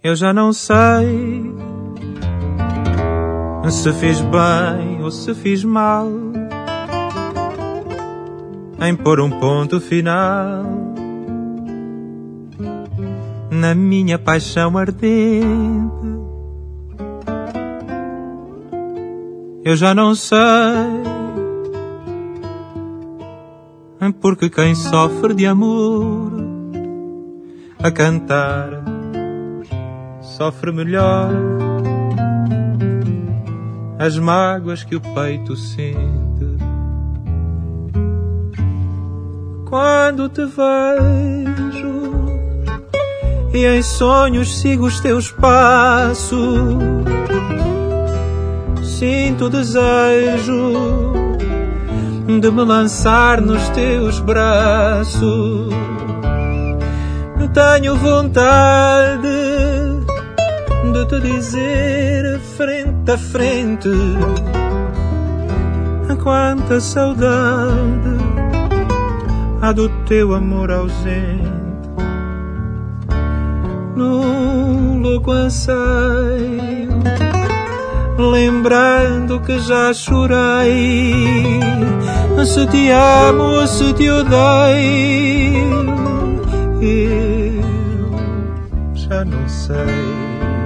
Eu já não sei se fiz bem ou se fiz mal em pôr um ponto final na minha paixão ardente. Eu já não sei, porque quem sofre de amor a cantar sofre melhor as mágoas que o peito sente. Quando te vejo e em sonhos sigo os teus passos, sinto o desejo de me lançar nos teus braços. Tenho vontade de te dizer frente a frente quanta saudade há do teu amor ausente. Num louco anseio, lembrando que já chorei, se te amo ou se te odeio, eu já não sei.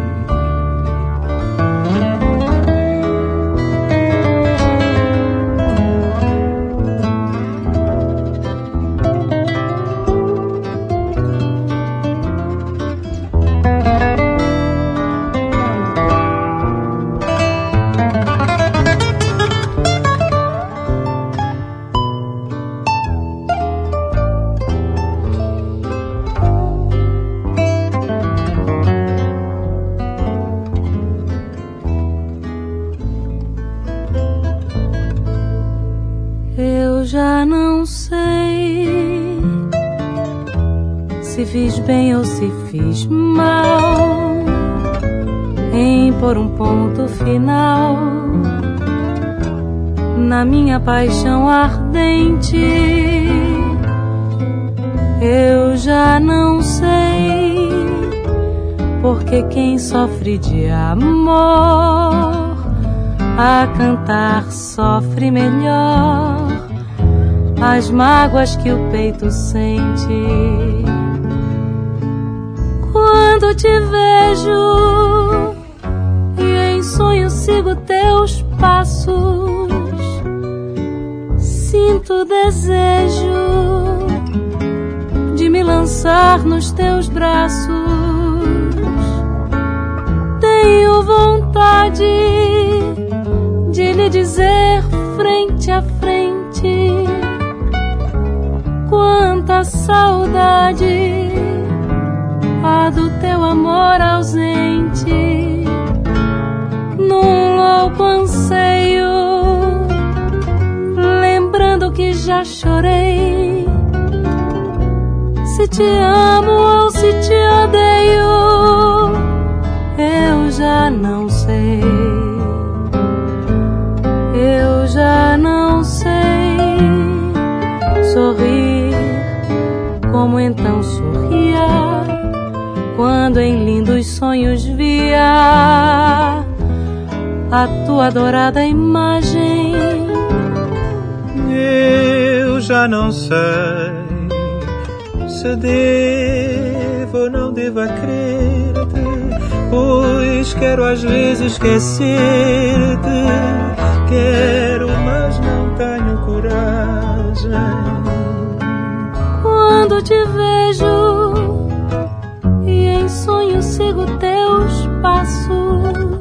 Já não sei se fiz bem ou se fiz mal em pôr um ponto final na minha paixão ardente. Eu já não sei porque quem sofre de amor a cantar sofre melhor as mágoas que o peito sente. Quando te vejo e em sonho sigo teus passos, sinto desejo de me lançar nos teus braços. Tenho vontade de lhe dizer frente a frente quanta saudade há do teu amor ausente. Num louco anseio, lembrando que já chorei, se te amo ou se te odeio, eu já não sei. Eu já não sei sorrir como então sorria quando em lindos sonhos via a tua adorada imagem. Eu já não sei se devo ou não devo crer-te, pois quero às vezes esquecer-te. Quero, mas não tenho coragem. Quando te vejo e em sonho sigo teus passos,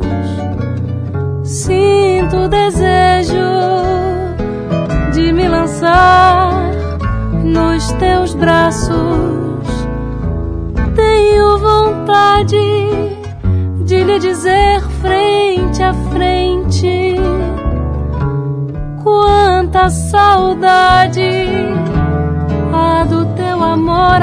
sinto o desejo de me lançar nos teus braços. Tenho vontade de lhe dizer frente a frente quanta saudade há do teu amor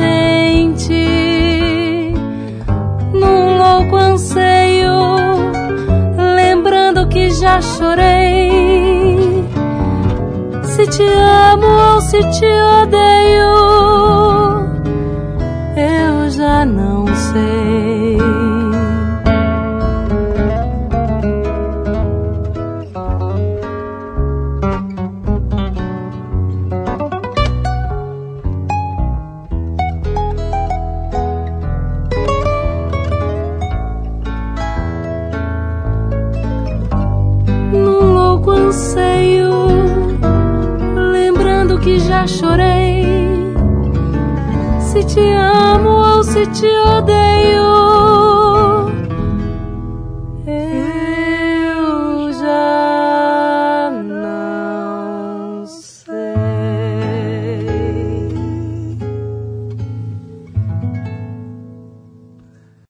ausente. Num louco anseio, lembrando que já chorei, se te amo ou se te odeio, eu já não sei. te odeio.